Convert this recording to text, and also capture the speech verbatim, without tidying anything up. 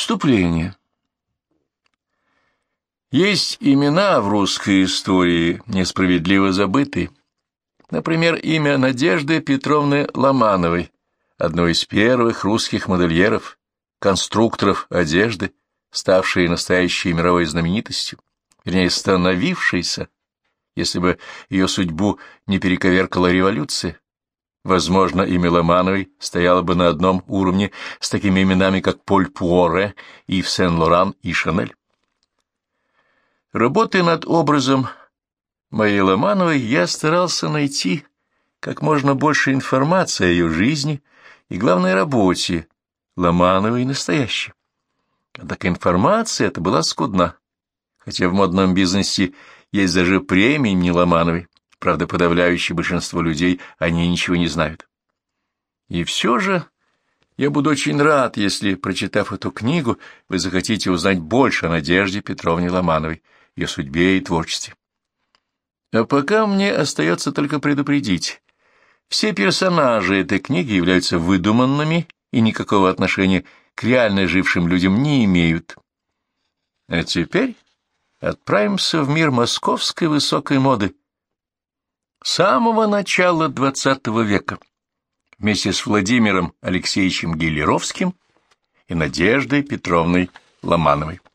Вступление. Есть имена в русской истории несправедливо забытые. Например, имя Надежды Петровны Ломановой, одной из первых русских модельеров, конструкторов одежды, ставшей настоящей мировой знаменитостью, вернее, становившейся, если бы ее судьбу не перековеркала революция. Возможно, имя Ломановой стояло бы на одном уровне с такими именами, как Поль Пуаре, Ив Сен-Лоран и Шанель. Работая над образом моей Ломановой, я старался найти как можно больше информации о ее жизни и главной работе Ломановой настоящей. Однако информация эта была скудна, хотя в модном бизнесе есть даже премии имени Ломановой, правда, подавляющее большинство людей о ней ничего не знают. И все же я буду очень рад, если, прочитав эту книгу, вы захотите узнать больше о Надежде Петровне Ломановой, ее судьбе и творчестве. А пока мне остается только предупредить. Все персонажи этой книги являются выдуманными и никакого отношения к реально жившим людям не имеют. А теперь отправимся в мир московской высокой моды самого начала двадцатого века вместе с Владимиром Алексеевичем Гелеровским и Надеждой Петровной Ломановой.